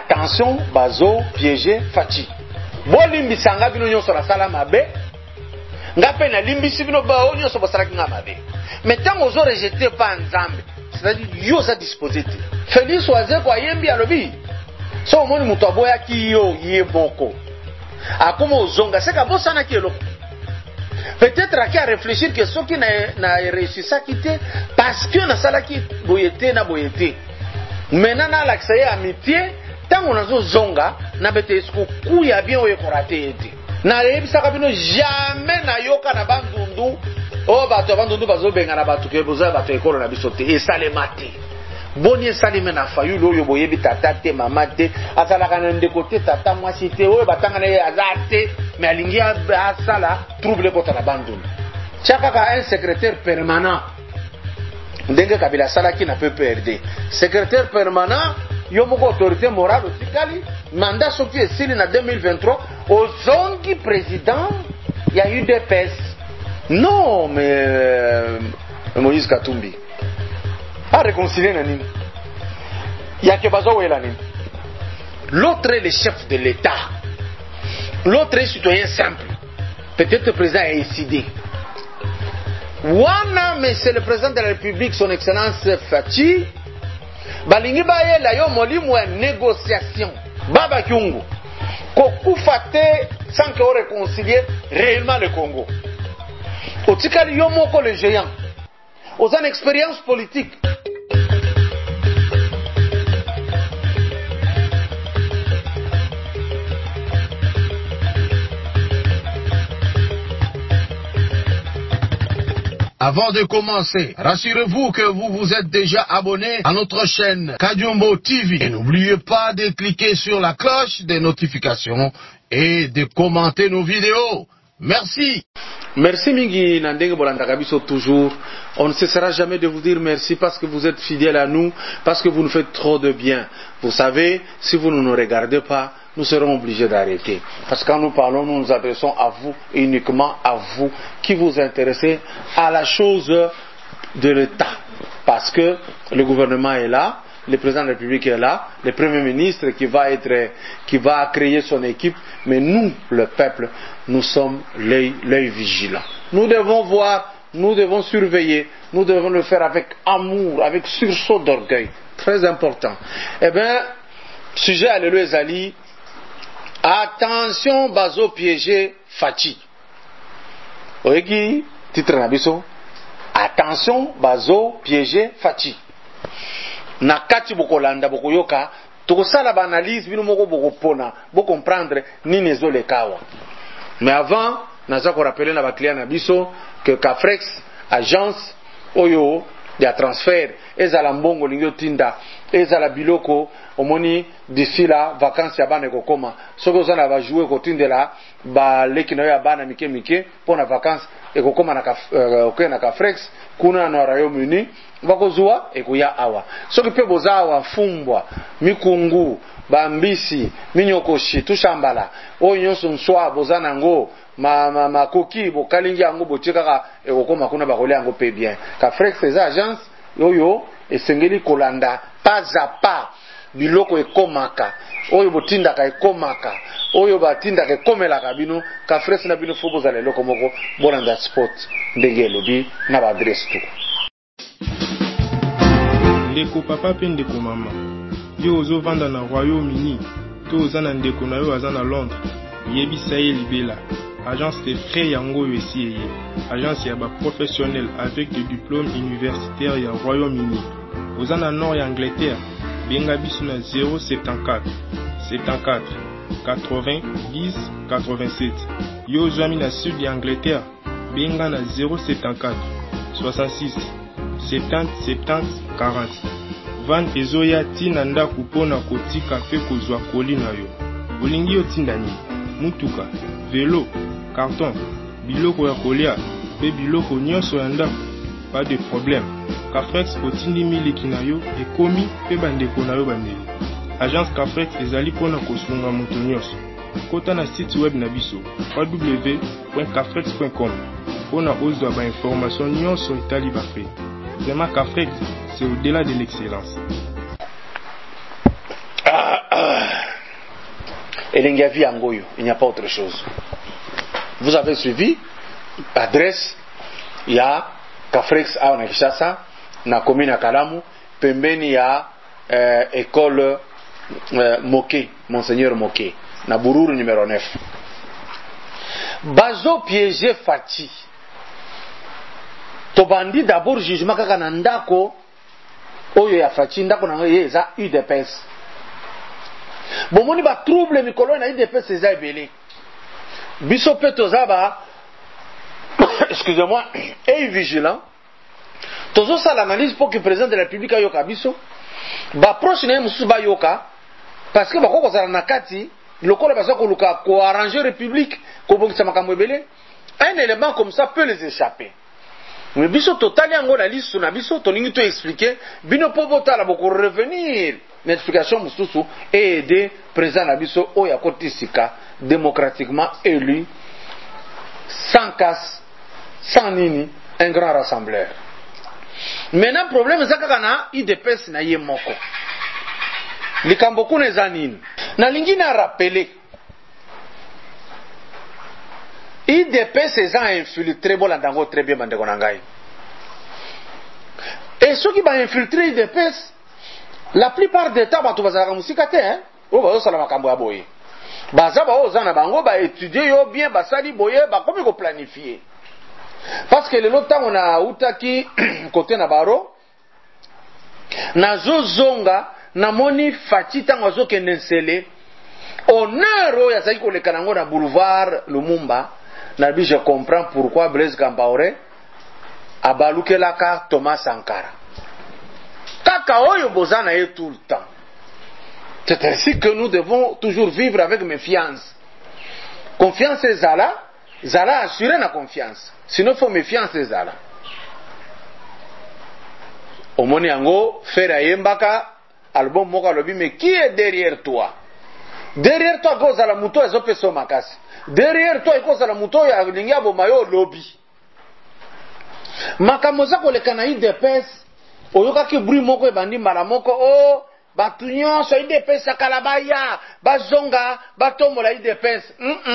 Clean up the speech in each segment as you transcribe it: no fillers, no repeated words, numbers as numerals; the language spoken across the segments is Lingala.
attention bazo piéger Fachi bolimbisanga bino nyonso la sala mabe ngape na limbisi bino ba onyo so basala kinga mabe mais tant ozo rejeter pas nzambe c'est-à-dire yo za disposé Félix Oise kwa yembi alobi so moni muto aboya ki yo yeboko akoma ozonga seka bosana ki eloko peut-être à qui à réfléchir que ceux qui n'a réussi ça quitter parce que na sala ki boyete na boyete maintenant na l'accès à amitié tant on a zonga na bete esco kuya bien o ekorate ete na yebisaka bino jamais na yoka na bandundu o bato bandundu bazobenga na bato ke boza bato ekolo na biso te esalemate boni esaleme na fayulu oyo boyebi tata te mama te asalaka na ndeko te tata mwasi te oyo batanga na ye aza te mais alingi asala trouble kota na bandundu tiakaka un secrétaire permanent ndenge Kabila salaki na PPRD secrétaire permanent yo moko autorité morale otikali mandat soki esili na 2023 ozongi président ya UDPS non mais Moïse Katumbi a réconcilié na nini yake bazo wela nini l'autre est le chef de l'État l'autre est citoyen simple peut-être le président a décidé wana mais c'est le président de la République son excellence Fachi balingi baye la yo molimo ya négociation baba kyungu kokufa te sans que on réconcilie réellement le Congo otikali yo moko le géant aux une expérience politique. Avant de commencer, rassurez-vous que vous vous êtes déjà abonné à notre chaîne Kadiombo TV. Et n'oubliez pas de cliquer sur la cloche des notifications et de commenter nos vidéos. Merci. Merci Mingi Nandenge Bolandaka biso toujours. On ne cessera jamais de vous dire merci parce que vous êtes fidèles à nous, parce que vous nous faites trop de bien. Vous savez, si vous ne nous regardez pas, nous serons obligés d'arrêter. Parce que quand nous parlons, nous nous adressons à vous, uniquement à vous, qui vous intéressez à la chose de l'État. Parce que le gouvernement est là, le président de la République est là, le Premier ministre qui va créer son équipe, mais nous, le peuple, nous sommes l'œil vigilant. Nous devons voir, nous devons surveiller, nous devons le faire avec amour, avec sursaut d'orgueil. Très important. Eh bien, sujet Alléluia Zali, attention bazo piégé Fachi. Oegi, titre nabiso, attention bazo piégé Fachi. Na kati bokolanda bokoyoka tokosala ba analyse bino moko bokopona comprendre nini ezolekawa. Mais avant naza ko rappeler na ba client na biso que Cafrex agence oyo ya transfert ezala mbongo lingi otinda ezala biloko omoni d'ici la vacances ya bana ekokoma soko ozana ba jouer kotindela ba leki na yo ya bana mike mike pona vacances ekokoma na Cafrex kuna na Royaume-Uni bakozwa ekoya awa soki pe boza awa fumbwa mikungu bambisi minyokoshi tushambala oyo nyonso nswa boza nango makoki bokalingi yango botikaka ekokoma kuna bakolia yango pe bien Cafrex eza agence oyo esengeli kolanda pas à pas biloko ekomaka oyo botindaka ekomaka oyo batindaka ekomelaka bino Cafrex na bino fo bozala eloko moko bolanda spot ndenge elobi na ba adresse tout. Ndeko papa pe ndeko mama yo ozo vanda na Royaume-Uni to oza na ndeko na yo aza na Londres yebisa ye libela agence de frais yango yo esi eye agence ya ba professionnel avec des diplômes universitaires ya Royaume-Uni oza na nord ya Angleterre benga biso na 074 74 80 10 87 yo ozwami na sud ya Angleterre benga na 074 66 70 70 40 van ezoya tina ndako mpona kotika pe kozwa koli na yo olingi otinda nini mutuka vélo carton biloko ya kolia pe biloko nyonso ya ndako pas de problème Cafrex otindi miliki na yo ekomi pe bandeko na yo bandeli agence Cafrex ezali mpona kosunga moto nyonso kota na site web na biso www.cafrex.com mpona ozwa ba information nyonso etali ba frais. Vraiment Cafrex c'est au-delà de l'excellence. Elengavi Angoyo, il n'y a pas autre chose. Vous avez suivi, adresse, il y a Kafrex à Onakishasa, na commune à Kalamu, pembeni ya école Moké, Monseigneur Moké, na Bururu numéro 9. Bazo piégé Fati. Tobandi d'abord jugement kaka na ndako oyo ya Fati, ndako na ye za UDPS. Bomoni ba trouble mikolo na UDPS eza ebele. Biso pe tozaba excusez-moi, et vigilant. Tozo ça l'analyse pour que le président de la République ayoka biso. Ba proche na musu ba yoka parce que ba ko kozala na kati lokola baza ko luka ko arranger République ko bokisa makambo ebele. Un élément comme ça peut les échapper. Mais biso total yango na liste na biso toningi to expliquer bino po botala boko revenir l'explication mususu et aider président na biso o ya kotisika démocratiquement élu sans casse sans nini un grand rassembleur. Maintenant problème c'est kaka na IDPS na ye moko likambo kuna eza nini na lingi na rappeler IDPS eza infiltré bolandango très bien bandeko na ngai. Et ceux qui va infiltrer IDPS la plupart des temps bato bazalaka musika te hein o bazosala makambo ya boye baza baoza na bango ba étudier yo bien basali boye bakomi ko planifier parce que le temps on a utaki côté na baro na zozonga na moni Fati tango azokende nsele honneur oyo azali koleka nango na boulevard Lumumba na bi je comprends pourquoi Blaise Compaoré abalukelaka Thomas Sankara kaka oyo bozana ye tout le temps. C'est ainsi que nous devons toujours vivre avec méfiance. Confiance et Zala assurer la confiance. Sinon il faut méfiance et Zala. Omoni yango faire yembaka album moka lobi mais qui est derrière toi? Derrière toi cause la muto ezopeso makasi. Derrière toi cause la muto ya lingia bomayo lobby. Makamoza ko le kanaï de pes oyoka ki bruit moko ebandi mala moko o batu nyonso IDPS akalabaya bazonga batombola IDPS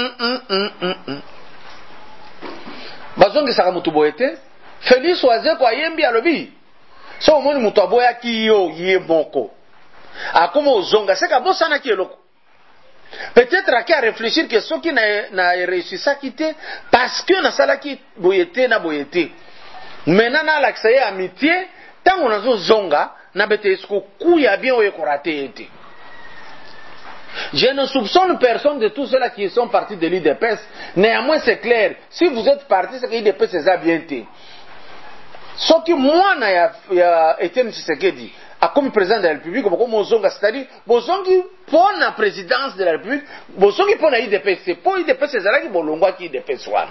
bazongisaka mutu boye te. Félix Wazeko ayembi alobi so omoni mutu aboyaki yo ye moko akoma ozonga seka bosanaki eloko peut-être aki a réfléchir que soki na réussissaki te parce que nasalaki boye te na boye te maintenant na alakisa ye amitié tango nazozonga na bete esko kuya bien oye korate ete. Je ne soupçonne personne de tous ceux-là qui sont partis de l'IDPS. Néanmoins c'est clair, si vous êtes partis c'est que l'IDPS c'est bien été. Ce qui moi na Etienne Tshisekedi a comme président de la République comme Mozonga, c'est-à-dire Bozongi pour la présidence de la République, Bozongi pour la IDPS, c'est pour l'IDPS c'est ça qui bolongwa qui IDPS wana.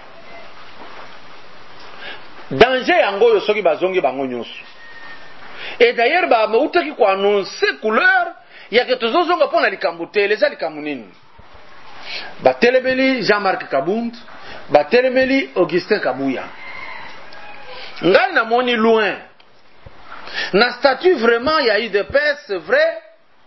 Danger yango yo soki bazongi bango nyonso. Et d'ailleurs ba mautaki ko annoncer couleur ya que tozozonga pona likambo te les likambo nini ba telemeli Jean-Marc Kabund ba telemeli Augustin Kabuya ngai na moni loin na statut vraiment ya IDPS c'est vrai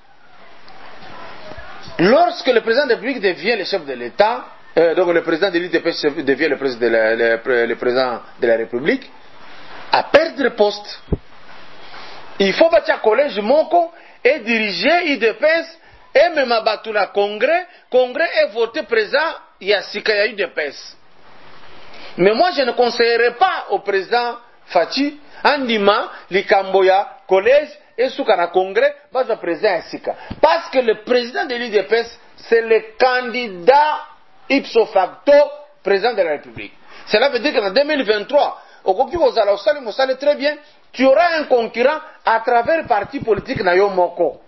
lorsque le président de la République devient le chef de l'État donc le président de l'IDPS devient le président de la République à perdre poste il faut bâtir collège moko et diriger IDPS et même abattre la congrès et voter président Yassika ya IDPS. Mais moi je ne conseillerais pas au président Fati Andima Likamboya collège et soukana congrès va le président Yassika parce que le président de l'IDPS c'est le candidat ipso facto président de la République. Cela veut dire qu'en 2023 au Koki Ozala Osali très bien tu auras un concurrent à travers le parti politique na yo moko.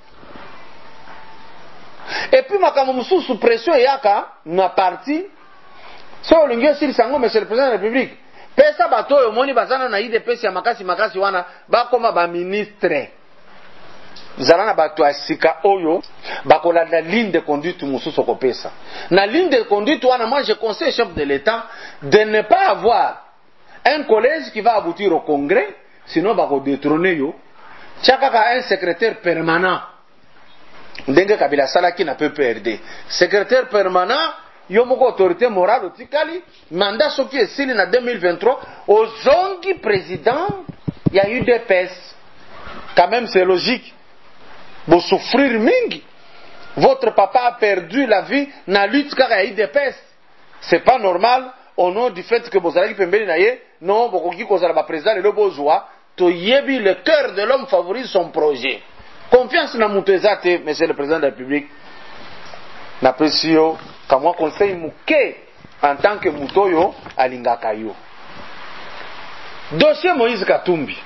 Et puis makambo musu sous pression yaka na parti so lingi sili sango monsieur le président de la République pesa bato yo moni bazana na IDPS ya makasi wana bakoma ba ministre zalana bato asika oyo bakolanda ligne de conduite musu soko pesa na ligne de conduite wana moi je conseille chef de l'État de ne pas avoir un collège qui va aboutir au congrès. Sinon, on va détrôner yo. Chacun a un secrétaire permanent. ndenge Kabila salaki na PPRD secrétaire permanent yo moko autorité morale otikali mandat soki esili na 2023 ozongi président ya UDPS. Quand même c'est logique, vous souffrir mingi, votre papa a perdu la vie na lutte kaka ya UDPS, c'est pas normal au nom du fait que bozalaki pembeni na ye non bokoki kozala ba président lelo bozwa to yebi le cœur de l'homme favorise son projet. Confiance na mutu eza te, monsieur le président de la République. Napesi yo kamwa conseil muke en tant que mutu oyo alingaka yo. Dossier Moïse Katumbi.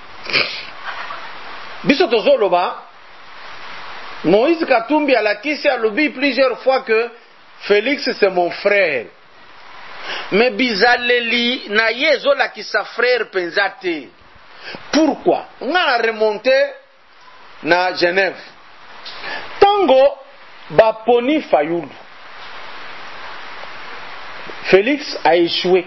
Biso tozoloba Moïse Katumbi alakisi alobi plusieurs fois que Félix c'est mon frère. Mais bizaleli na ye ezolakisa frère penza te. Pourquoi? On a remonté na Genève. Tango baponi Fayoulou. Félix a échoué.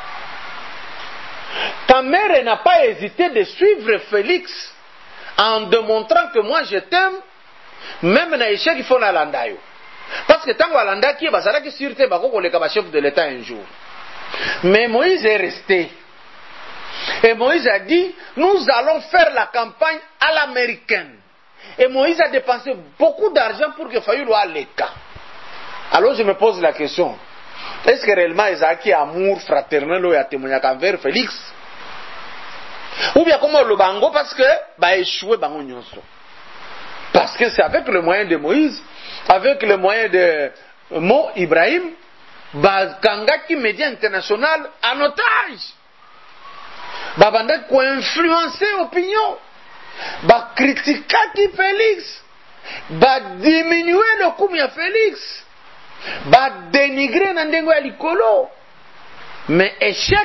Ta mère n'a pas hésité de suivre Félix en démontrant que moi je t'aime, même na échec il faut na landayo. Parce que tango alanda qui bazala ki sûreté bako koleka ba chef de l'État un jour. Mais Moïse est resté. Et Moïse a dit, nous allons faire la campagne à l'américaine. Et Moïse a dépensé beaucoup d'argent pour que Fayoulou ait le cas. Alors je me pose la question, est-ce que réellement Ezaki amour fraternel ou a témoigné envers Félix? Ou bien comment le bango parce que bah échoué bango nyonso. Parce que c'est avec le moyen de Moïse, avec le moyen de Mo Ibrahim, bah kangaki média international en otage. Bah banda ko influencer opinion. Bah critiquer qui Félix. Bah diminuer le coût de Félix. Bah dénigrer nandengo ya likolo. Mais échec.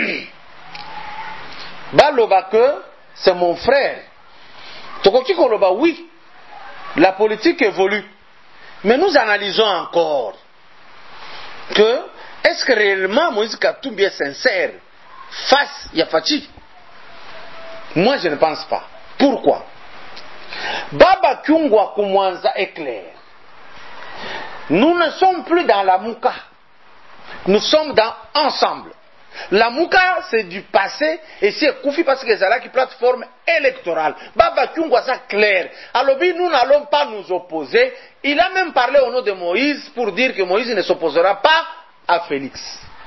Bah loba que c'est mon frère. Tokoki ko loba oui. La politique évolue. Mais nous analysons encore que est-ce que réellement Moïse Katumbi est sincère face à Fachi? Moi je ne pense pas. Pourquoi? Baba Kyungwa Kumwanza est clair. Nous ne sommes plus dans la Mouka. Nous sommes dans ensemble. La Mouka c'est du passé et c'est Koufi parce que c'est là qui plateforme électorale. Baba Kyungwa c'est clair. Alors nous n'allons pas nous opposer. Il a même parlé au nom de Moïse pour dire que Moïse ne s'opposera pas à Félix.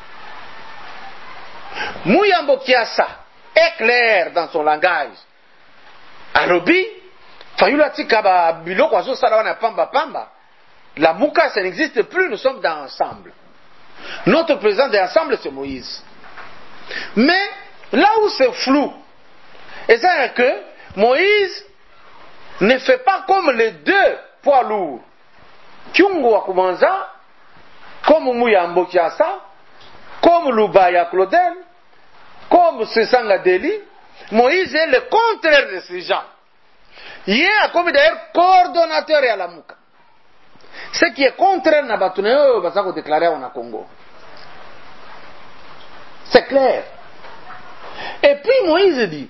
Mouyambo Kiassa est clair dans son langage. Alobi, Fayoulou Atikaba Biloko Azo Salawana Pamba Pamba. La Mouka, ça n'existe plus, nous sommes dans ensemble. Notre président d'ensemble, c'est Moïse. Mais là où c'est flou, c'est que Moïse ne fait pas comme les deux poids lourds. Kyungu Akumanza, comme Mouyambo Kiassa, comme Lubaya Claudel, comme Sesanga Deli. Moïse est le contraire de ces gens. Il est comme d'ailleurs coordonnateur à la Mouka. Ce qui est contraire à Batunéo, va ça déclarer en Congo. C'est clair. Et puis Moïse dit,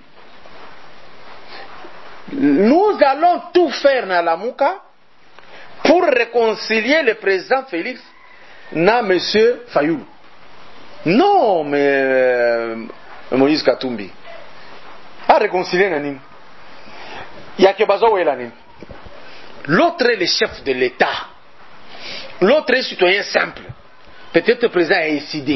nous allons tout faire dans la Mouka pour réconcilier le président Félix na monsieur Fayoulou. Non, mais Moïse Katumbi. Pas réconcilier Nanim. Il y a que Bazo Nanim. L'autre est le chef de l'État. L'autre est citoyen simple. Peut-être le président a décidé.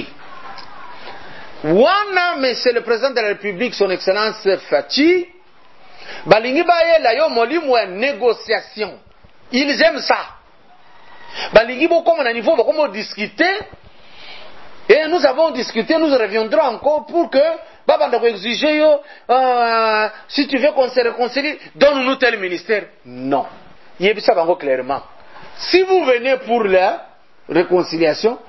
Wana, mais c'est le président de la République, son Excellence Fachi. Balingi baye la yo molimu en négociation. Ils aiment ça. Balingi bo comme on a niveau, comme on discuter. Et nous avons discuté, nous reviendrons encore pour que Baba ne exiger si tu veux qu'on se réconcilie, donne-nous tel ministère. Non. Il y a ça clairement. Si vous venez pour la réconciliation,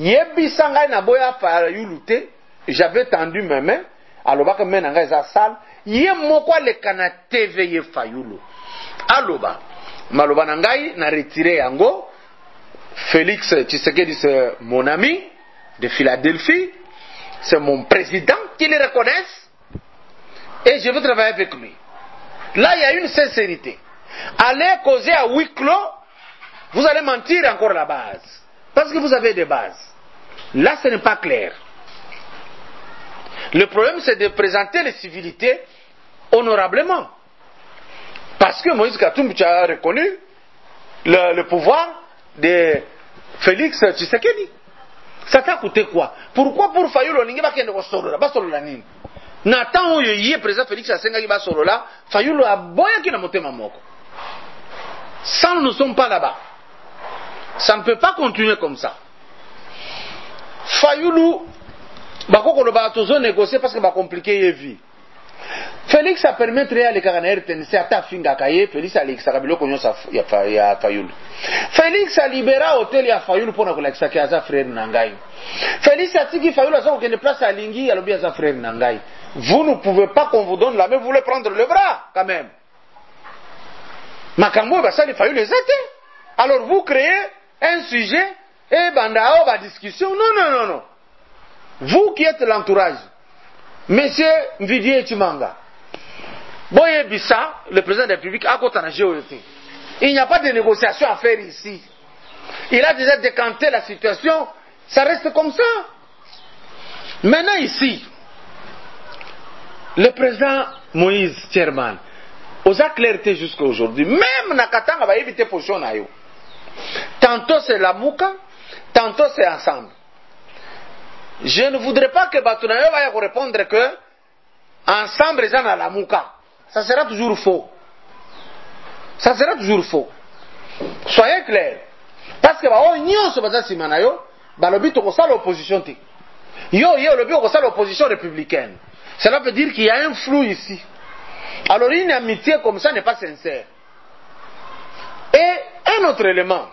j'avais tendu mes mains, alors que maintenant dans la salle, il y a quoi le Kana TV Fayoulou. Aloba, maloba nangai na retiré yango. Félix Tshisekedi c'est mon ami de Philadelphie, c'est mon président qui le reconnaisse et je veux travailler avec lui. Là il y a une sincérité. Aller causer à huis clos vous allez mentir encore la base. Parce que vous avez des bases. Là, ce n'est pas clair. Le problème, c'est de présenter les civilités honorablement. Parce que Moïse Katumbi a reconnu le pouvoir de Félix Tshisekedi. Ça t'a coûté quoi? Pourquoi pour Fayulu Olingi bakende ko solola? Ba solola nini? Nathan oyo yé président Félix Asengaki ba solola, Fayulu aboya ki na motema moko. Ça, nous ne sommes pas là-bas. Ça ne peut pas continuer comme ça. Fayulu bakoko lo ba tozo négocier parce que ba compliquer ye vie. Félix a permis de aller à RTNC à finga kaye Félix a l'exakabilo konyo sa ya Fayulu. Félix a libéré hôtel ya Fayulu pour na kolakisaki aza frère nangai. Félix a dit que Fayulu a zongo kende place à Lingi alobi aza frère nangai. Vous ne pouvez pas qu'on vous donne la main, vous voulez prendre le bras quand même. Makambo ba sali Fayulu ezate. Alors vous créez un sujet et bandao ba discussion. Non. Vous qui êtes l'entourage, Monsieur Mvidié Chimanga, Boye Bissa, le président de la République, a côté en géographie. Il n'y a pas de négociation à faire ici. Il a déjà décanté la situation, ça reste comme ça. Maintenant ici, le président Moïse Thierman, aux a clarté jusqu'à aujourd'hui, même Nakatanga va éviter position na yo. Tantôt c'est la Mouka, tantôt c'est ensemble. Je ne voudrais pas que Batunayo va répondre que ensemble ils sont à la Mouka. Ça sera toujours faux. Ça sera toujours faux. Soyez clairs. Parce que on se base sur Manayo, balobi to kosa l'opposition te. Yo lobi kosa l'opposition républicaine. Cela veut dire qu'il y a un flou ici. Alors une amitié comme ça n'est pas sincère. Et un autre élément.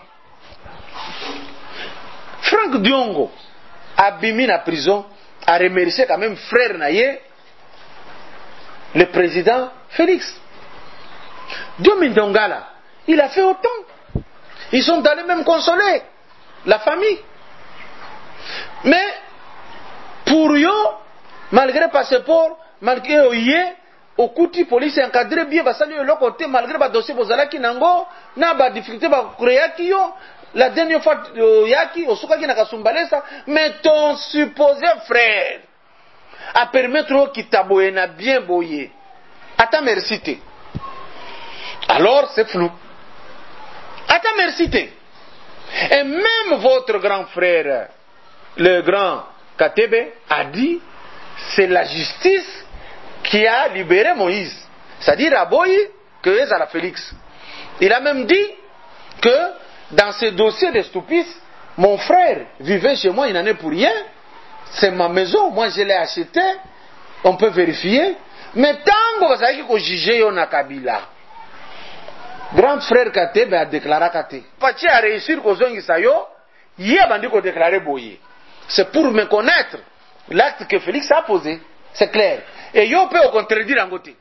Franck Diongo a mis en prison, a remercié quand même frère Naye, le président Félix. Diomi Ndongala, il a fait autant. Ils sont allés même consoler la famille. Mais pour eux, malgré le passeport, malgré Oye, au côté police encadré bien, va saluer le côté, malgré le dossier Bozalaki Nango, n'a pas de difficulté, va créer qui yo. La dernière fois, Yaki, au Soukaki Nakasumbalesa, mais ton supposé frère a permis qu'il t'aboye n'a bien boyé. À ta merci. Alors, c'est flou. À ta merci. Et même votre grand frère, le grand Katebe, a dit c'est la justice qui a libéré Moïse. C'est-à-dire Aboyi que est à la Félix. Il a même dit que dans ce dossier de Stupis, mon frère vivait chez moi, il n'en est pour rien. C'est ma maison, moi je l'ai acheté. On peut vérifier. Mais tant que vous avez jugé Yona Kabila, grand frère Katebe a déclaré Kate. Pachi a réussi qu'aux gens Isayo, il a déclaré Boye. C'est pour me connaître l'acte que Félix a posé. C'est clair. Et yo peut au contredire en côté.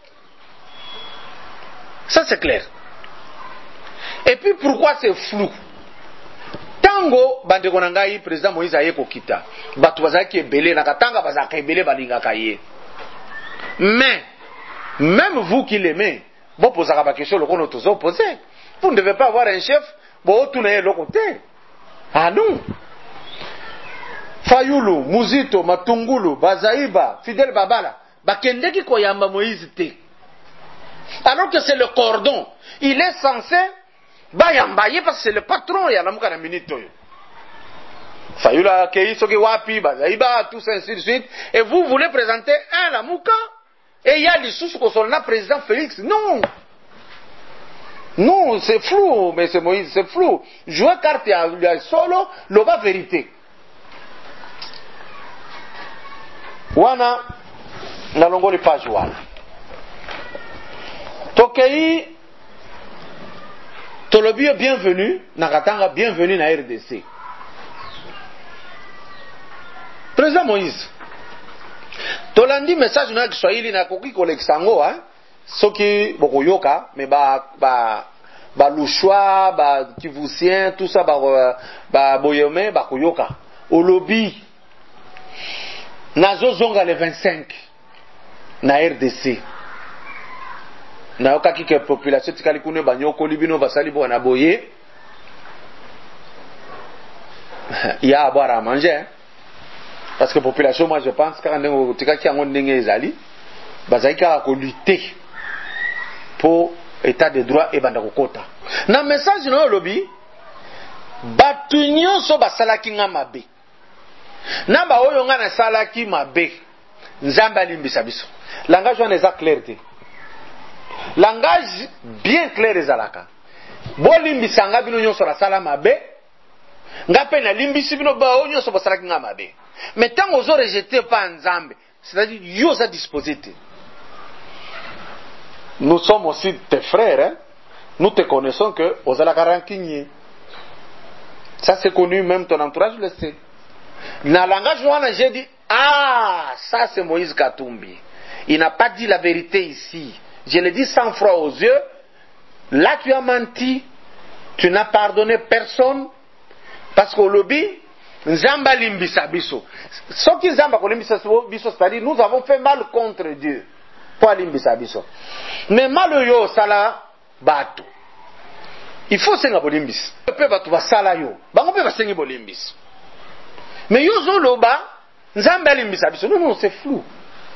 Ça c'est clair. Et puis pourquoi c'est flou? Tango bandeko nangai président Moïse aye kokita. Batu bazaki ebele na katanga bazaka ebele balinga kaye. Mais même vous qui l'aimez, bon posera ba question le kono tozo poser. Vous ne devez pas avoir un chef bon tourner le côté. Ah non. Fayulu, Muzito, Matungulu, Bazaïba, Fidel Babala, bakendeki koyamba Moïse te. Alors que c'est le cordon, il est censé bayambaye parce que c'est le patron ya lamuka na minute. Fayula kei soki wapi Bazaïba tout ça ainsi de suite et vous voulez présenter un lamuka et il y a les sous que son président Félix. Non. Non, c'est flou, mais c'est Moïse, c'est flou. Jouer carte à solo, l'oba vérité. Wana na longoli page wana. Tokei Tolobi bienvenue na Katanga, bienvenue na RDC. Président Moïse. Tolandi message na Kiswahili na koki koleksango hein. Soki bokoyoka mais ba lushwa ba kivusien tout ça ba boyome ba koyoka. Olobi Nazo zonga le 25 na RDC. Na okaki ke population tikali kune banyoko libino basali bo na boye il y a à boire à manger, hein. Parce que la population, moi je pense, quand on a lutter pour l'état de droit et bandakokota. Na message no lobby, batu nyonso basalaki nga mabe. Na ba oyo nga na salaki mabe. Nzambe alimbisa biso. Langage wana eza clair te. Langage bien clair ezalaka. Bolimbisa nga bino nyonso la sala mabe. Nga pe na limbisi bino ba oyo nyonso basalaki nga mabe. Mais tant que vous rejetez pas Nzambe, c'est-à-dire vous êtes disposé. Nous sommes aussi tes frères, hein? Nous te connaissons que vous allez la rancunier. Ça c'est connu, même ton entourage le sait. Dans le langage j'ai dit, ah, ça c'est Moïse Katumbi. Il n'a pas dit la vérité ici. Je l'ai dit sans froid aux yeux. Là tu as menti, tu n'as pardonné personne, parce qu'au lobby, Nzamba limbisa biso. Ce qui Nzamba limbisa biso, c'est-à-dire nous avons fait mal contre Dieu. Pour limbisa biso. Mais mal yo sala bato. Il faut senga bolimbis. Pe bato ba sala yo. Bango pe ba sengi bolimbis. Mais yo zoloba Nzamba limbisa biso. Non, c'est flou.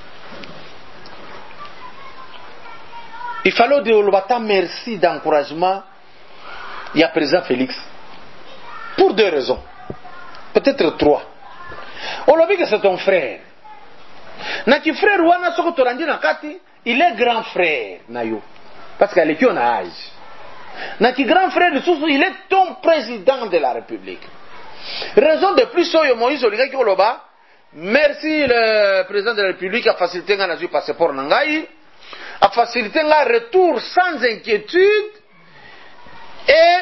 Il fallait dire au bata merci d'encouragement. Il y a président Félix. Pour deux raisons. Peut-être trois. On l'a vu que c'est ton frère. Naki frère wana soko torandi na kati, il est grand frère nayo. Parce qu'elle est qui on a âge. Naki grand frère de Soussou, il est ton président de la République. Raison de plus soyo Moïse Oliga qui oloba. Merci le président de la République a facilité nga nazu passeport nangai, a facilité nga retour sans inquiétude et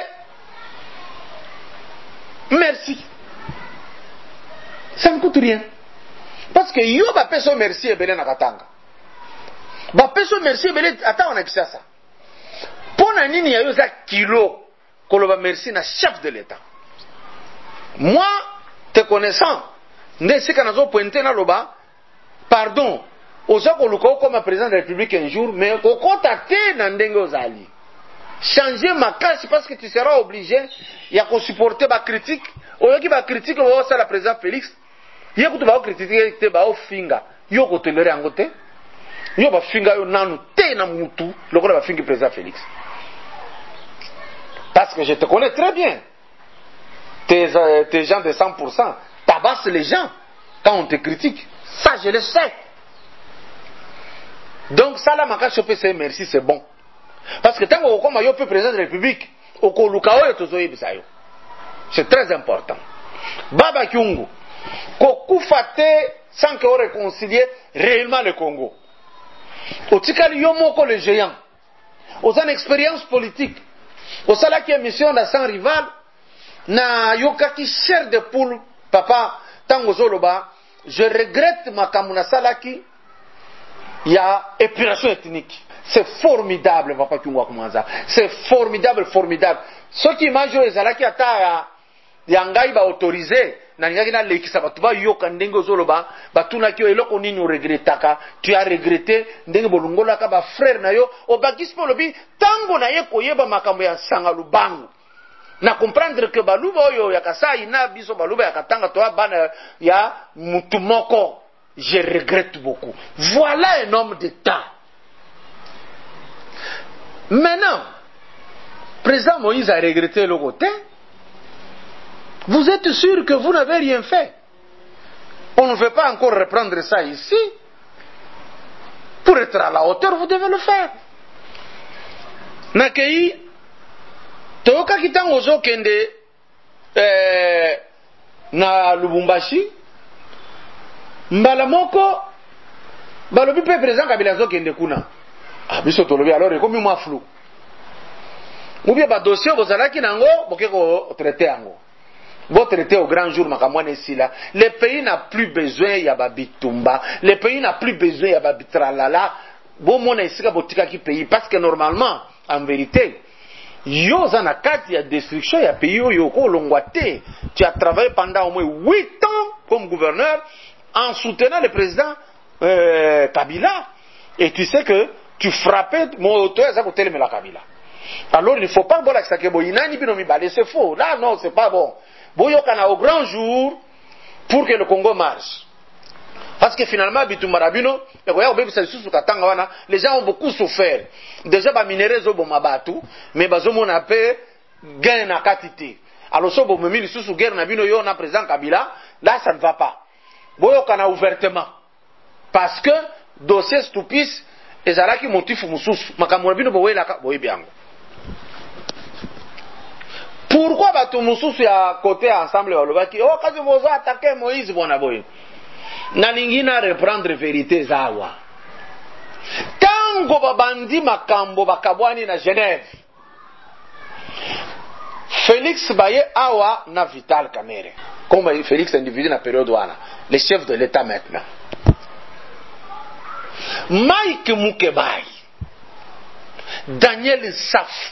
merci. Ça ne coûte rien. Parce que yo ba peso merci ebele na katanga. Ba peso merci ebele ata on a ça. Pona nini ya yo za kilo koloba merci na chef de l'État. Moi, te connaissant, ndesi kanazo pointer na loba, pardon, oza koluka comme président de la République un jour, mais ko contacter na ndenge ozali. Changer ma casse parce que tu seras obligé ya ko supporter ba critique. Oyoki ba critique o ça la président Félix. Yo ko to ba critiquer te ba ofinga. Yo ko toléré angote. Yo ba finga yo nanu te na mutu, lokola ba fingi président Félix. Parce que je te connais très bien. Tes gens de 100% tabassent les gens quand on te critique. Ça je le sais. Donc ça là maka choper c'est merci, c'est bon. Parce que tant qu'on comme yo peut président de la République, oko lukao to zoyebisa yo. C'est très important. Baba Kyungu, kokufate sans qu'on réconcilie réellement le Congo. Otikali yomoko le géant. Aux une expérience politique. Au sala qui est mission dans sans rival, na yokaki chair de poule, papa, tango zoloba, je regrette ma kamuna salaki, il y a épuration ethnique. C'est formidable, papa Kyungu Kumanza. C'est formidable, formidable. Ceux qui mangent les alaki ata yangai ba autorisé, na ngaki na lekisa batu ba yoka ndenge zoloba, batuna kyo eloko nini o regretaka, tu as regretté ndenge bolungola ka ba frère na yo, o bakispo lobi tango na ye koyeba makambo ya sanga lubangu. Na comprendre que baluba oyo ya kasai na biso baluba ya katanga to bana ya mutumoko. Je regrette beaucoup. Voilà un homme d'État. Maintenant, président Moïse a regretté le côté. Vous êtes sûr que vous n'avez rien fait? On ne veut pas encore reprendre ça ici. Pour être à la hauteur, vous devez le faire. Nakei, toka kitango zo kende na Lubumbashi, mbala moko balobi pe président Kabila zo kende kuna. Ah biso tolobi alors ekomi mwa flou. Mubia ba dossier bozalaki nango bokeko traiter yango. Vous traitez au grand jour, le pays n'a plus besoin de Bitumba, le pays n'a plus besoin de Bitralala. Bon, mon pays, parce que normalement, en vérité, yo zanakati ya destruction ya pays yo ko longwate. Tu as travaillé pendant au moins 8 ans comme gouverneur en soutenant le président Kabila, et tu sais que tu frappais mon auteur à côté de la Kabila. Alors il ne faut pas boire que ça que boyinani bino mibale, c'est faux. Là non, c'est pas bon. Boyokana au grand jour pour que le Congo marche. Parce que finalement Bitumbarabino, les gens ont beaucoup souffert. Déjà ba minéraux zo bon mabatu, mais bazo mon appel gain na quantité. Alors so bon memi sous guerre na bino yo na président Kabila, là ça ne va pas. Boyokana ouvertement. Parce que dossier stupide ezalaki motif mususu makambo bino boyela boyebiango. Pourquoi bato mususu ya côté ensemble balobaki oh kazi bozo attaquer Moïse bona boye. Nalingi na reprendre vérité zawa. Tango babandi makambo bakabwani na Genève. Félix Baye awa na Vital Kamerhe. Comme Félix individu na période wana, le chef de l'État maintenant. Mike Mukebai, Daniel Saf,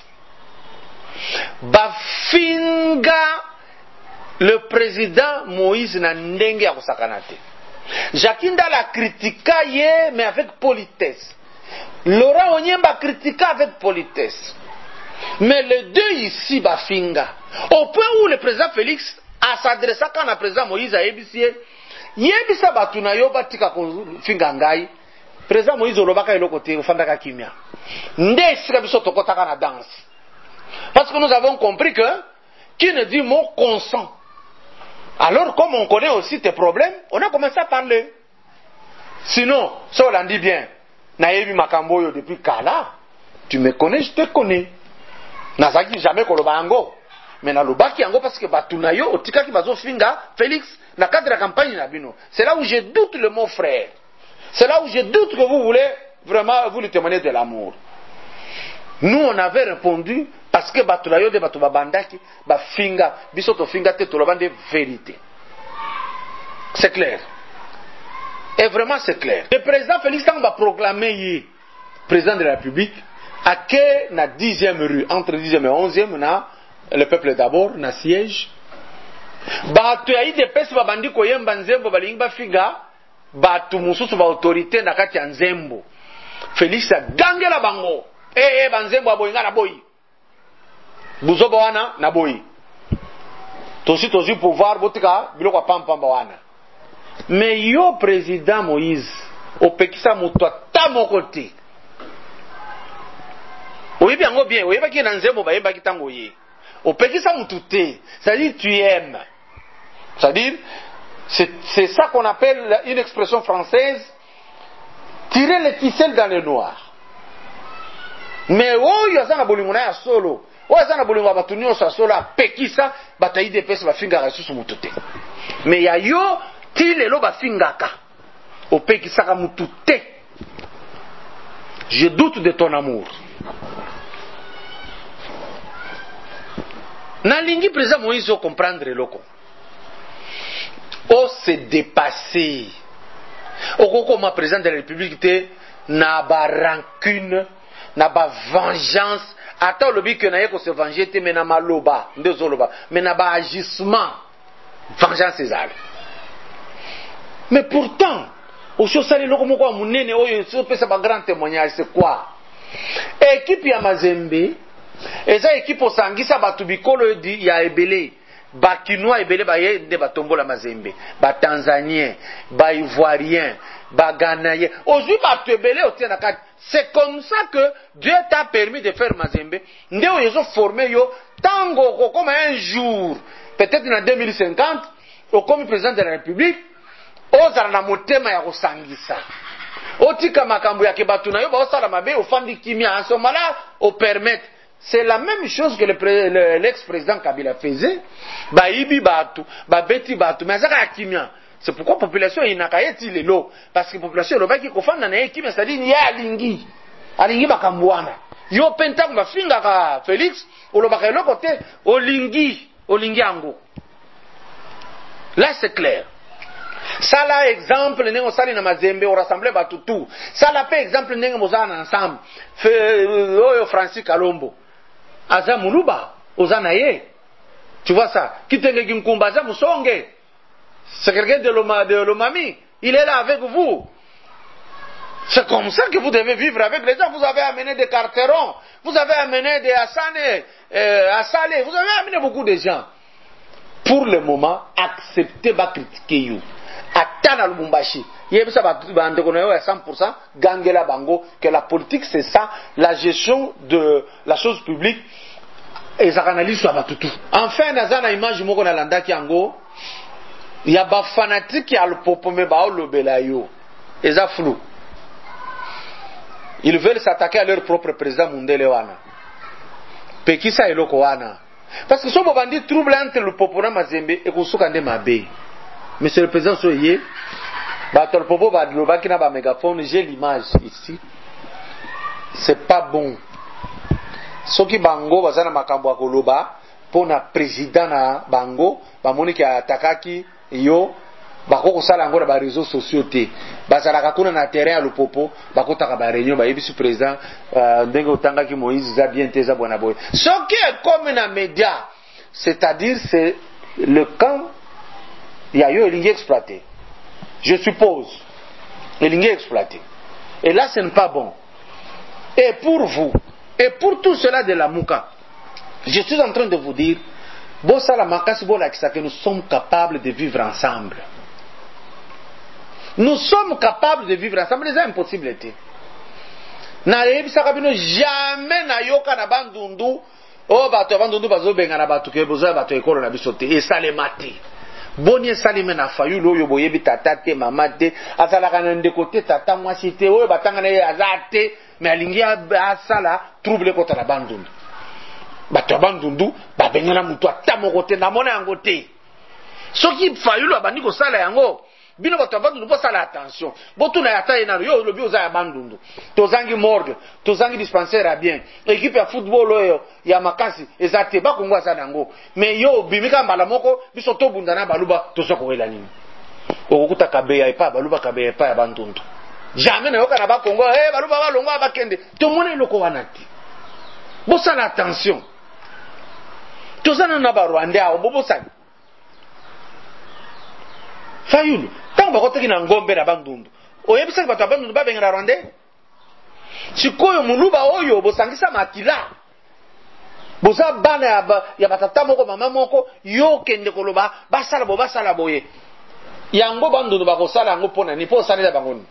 bafinga le président Moïse na ndenge ya kosakanate. Jakinda la critica ye mais avec politesse. Laurent Onyemba critica avec politesse. Mais les deux ici bafinga. Au point où le président Félix a s'adressé quand le président Moïse a ébissé, yebisa batuna yo batika ko finga ngai. Président Moïse olobaka eloko te ofandaka kimia. Nde sika biso tokotaka na danse. Parce que nous avons compris que qui ne dit mot consent. Alors comme on connaît aussi tes problèmes, on a commencé à parler. Sinon, ça on l'a dit bien. Naebi makamboyo depuis Kala, tu me connais, je te connais. Nazaki jamais koloba ango. Mais na lobaki ango parce que batunayo otika ki bazo finga Félix na cadre de la campagne na bino. C'est là où je doute le mot frère. C'est là où je doute que vous voulez vraiment vous lui témoigner de l'amour. Nous on avait répondu parce que batulayo de batu babandaki ba finga biso to finga te to lobande vérité. C'est clair. Et vraiment c'est clair. Le président Félix Tang va proclamer président de la République à que na 10e rue entre 10e et 11e na le peuple d'abord na siège. Batu ya IDPS babandi koyemba nzembo balingi ba finga batu mususu ba autorité na kati ya nzembo. Félix a gangela bango. Banzembo aboyinga na boyi. Buzoba wana na boyi. Tosi pouvoir botika biloko pampamba wana. Mais yo président Moïse opekisa muto tamo côté. Oyebi yango bien, oyeba ki na nzembo bayeba kitango ye. Opekisa mutu te, c'est-à-dire tu aimes. C'est-à-dire c'est ça qu'on appelle une expression française tirer les ficelles dans le noir. Mais oyo azana bolingo na ya solo, oyo azana bolingo abatu nyonso solo apekisa batayi de pesa bafinga susu mutu te. Mais ya yo ti lelo bafingaka opekisaka mutu te. Je doute de ton amour. Nalingi président Moïse o comprendre loko. O se dépasser. Okoko ma président de la République te na ba rancune, na ba vengeance. Ata lobi que na ye ko se venger te mena maloba, ndezoloba, mena ba agissement. Vengeance ezali. Mais pourtant, au chosali loko moko munene oyo so pesa ba grand témoignage c'est quoi? Équipe ya Mazembe, eza équipe osangisa batu bikolo di ya ebele. Ba Kinois ebele ba ye nde batombola Mazembe, ba Tanzanien, ba Ivoirien, ba Ghanais. Aujourd'hui batu ebele otiana kati. C'est comme ça que Dieu t'a permis de faire Mazembe. Nde oyezo formé yo tango comme un jour, peut-être en 2050, au comme président de la République, ozala na motema ya kosangisa. Otika makambo ya kebatu na yo ba osala mabe ofandi kimia en ce moment-là au permettre. C'est la même chose que l'ex-président Kabila faisait. Ba ibi batu, ba beti batu, mais ça kimia. C'est pourquoi la population est nakayeti lelo. Parce que la population est qui kofanda na kimia, c'est-à-dire ni alingi. Alingi bakambuana. Yo penta ba finga ka Félix, o lo bakelo côté olingi ango. Là c'est clair. Ça là exemple nengo sali na Mazembe au rassembler batutu. Ça là par exemple nengo mozana ensemble. Oyo Francis Kalombo. Aza muluba ozana ye. Tu vois ça? Kitenge kimkumba za musonge. C'est quelqu'un de l'Omami. Il est là avec vous. C'est comme ça que vous devez vivre avec les gens. Vous avez amené des Carteron, vous avez amené des Assané, Assalé, vous avez amené beaucoup de gens. Pour le moment, acceptez de critiquer vous. Attends le Lubumbashi. Il y a 100% Gangela Bango, que la politique c'est ça, la gestion de la chose publique, et ça analyse sur Batutu. Enfin, dans une image, je me landa Kiango, il y a des fanatiques qui ont le popome le belayo. Et ça flou. Ils veulent s'attaquer à leur propre président Mundele Wana. Pekisa et Loko Wana. Parce que si on va dire trouble entre le popona Mazembe et Kousukande Mabe. Monsieur le président Soye, le popo va dire qu'il y a un mégaphone, j'ai l'image ici. C'est pas bon. Ce qui bango bazana makambo ya koloba pour na président na bango bamoni ki atakaki yo bako kosala ngo na ba réseaux sociaux te bazalaka kuna na terrain ya lupopo bakotaka ba réunion ba yebisi président ndenge otangaki Moïse za bien te za bwana boy. Ce qui est comme na média, c'est-à-dire c'est le camp ya yo elingi exploité. Je suppose elingi exploité. Et là ce n'est pas bon. Et pour vous et pour tout cela de la Mouka, je suis en train de vous dire, que nous sommes capables de vivre ensemble. Nous sommes capables de vivre ensemble, c'est impossible. Jamais na yoka na bandundu, oh bato bandundu bazo benga na bato ke boza bato ekolo na bisote et ça les maté. Boni salime na fayu loyo boyebi tata te mama te azalaka na ndeko te tata mwasi te oyo batanga na ye azate mais alingi asala trouble kota na bandundu bato bandundu babengana mutu ata moko te na mona yango te soki fayulu abandi kosala yango bino bato bandundu po sala attention botuna yata ena yo lobi oza ya bandundu tozangi morgue tozangi dispensaire ya bien équipe ya football oyo ya makasi ezate bakongo asa nango mais yo bimika mbala moko biso to bundana baluba tosoko wela nini okukuta kabeya epa baluba kabeya epa ya bandundu jamais na yoka na bakongo baluba balongo abakende tomona eloko wana te bosala attention tozana na ba Rwanda awo bobosani fayulu tango bakoteki na ngombe na bandundu oyebisaki bato ya bandundu babengana Rwanda sikoyo muluba oyo bosangisa makila boza bana ya batata moko mama moko yo kende koloba basala boye yango bandundu bakosala yango pona ni po osalela bangoni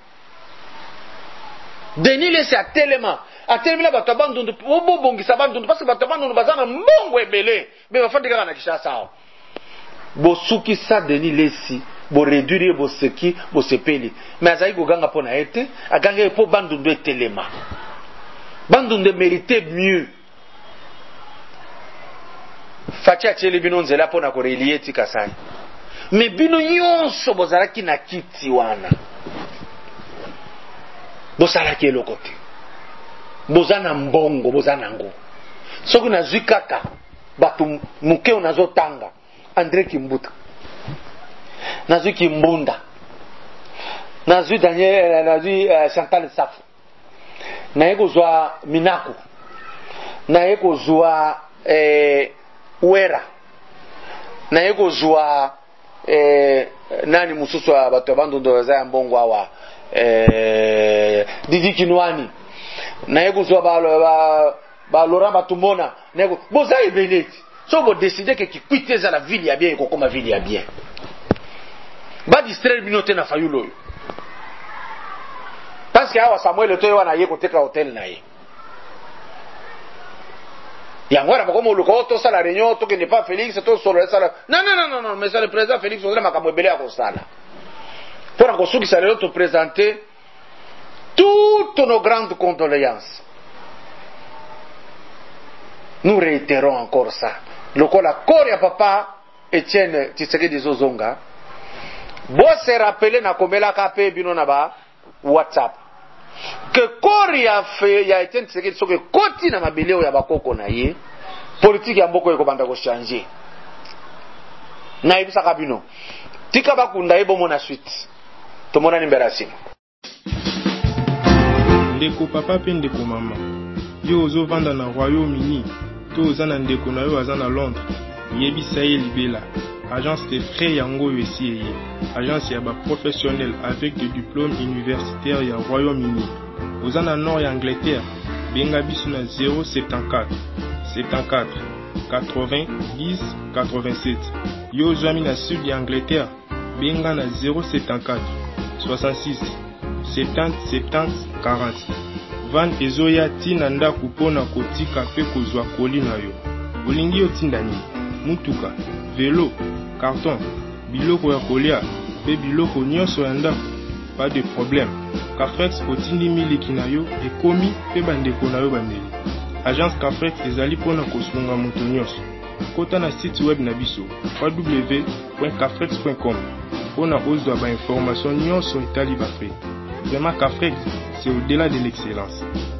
Denis laisse à tellement la bato bandundu bobongisa bandundu parce que bato bandundu bazana mbongo ebele mais bafandi kaka na Kinshasa bosuki sa Denis lesi bo réduire bo seki bo sepeli mais azali koganga pona ete aganga po bandundu etelema bandundu mérite mieux fatia cheli bino nzela pona ko relier tika sai mais bino nyonso bozalaki na kiti wana bosalaki eloko te bozana mbongo bozana ngo soki nazwi kaka bato muke nazotanga André Kimbuta nazwi Kimbunda nazwi Daniel nazwi Chantal Safu naye kozwa Minako naye kozwa Wera naye kozwa nani mususu wa bato bandundu za mbongo awa Didi Kinwani naye kozwa ba Laurent Batumbona naye boza ebeleti so bo décider que quitter za la ville ya bien ko ma ville ya bien ba distraire binote na fayulo parce que awa Samuel to wana ye ko teka hotel na ye yango na bako moluko to sala réunion to que n'est pas Félix to solo sala non mais ça le président Félix ozela makambo ebele ya ko sala pour en construire ça le te présenter toutes nos grandes condoléances. Nous réitérons encore ça. Le Korea papa Etienne Tshisekedi Zozonga. Bo se rappeler na komela kape bino na ba WhatsApp. Que Korea fait ya Etienne Tshisekedi soke koti na mabeleo ya bakoko na ye. Politique ya mboko eko banda ko changer. Na ibisa kabino. Tika bakunda ebo mona suite. Tomona nimberasi. Ndeko papa pe ndeko mama. Yo ozo vanda na Royaume-Uni. To oza na ndeko na yo aza na Londres. Yebisa ye libela. agence de frais yango esi agence ya ba professionnel avec des diplômes universitaires ya Royaume-Uni. Ozana nord ya Angleterre, benga biso na 074 74 80 10 87. Yo zwami na sud ya Angleterre, benga na 074 66 70 70 40. Van ezoya tina ndako mpona kotika pe kozwa koli na yo. Olingi yo tinda nini? Mutuka, velo, carton, biloko ya kolia pe biloko nyonso ya ndako. Pas de problème. Cafrex otindi miliki na yo ekomi pe bandeko na yo bameli. Agence Cafrex ezali mpona kosunga moto nyonso. Kota na site web na biso www.cafrex.com mpona ozwa ba information nyonso etali ba frais. Vraiment Cafrex, c'est au-delà de l'excellence.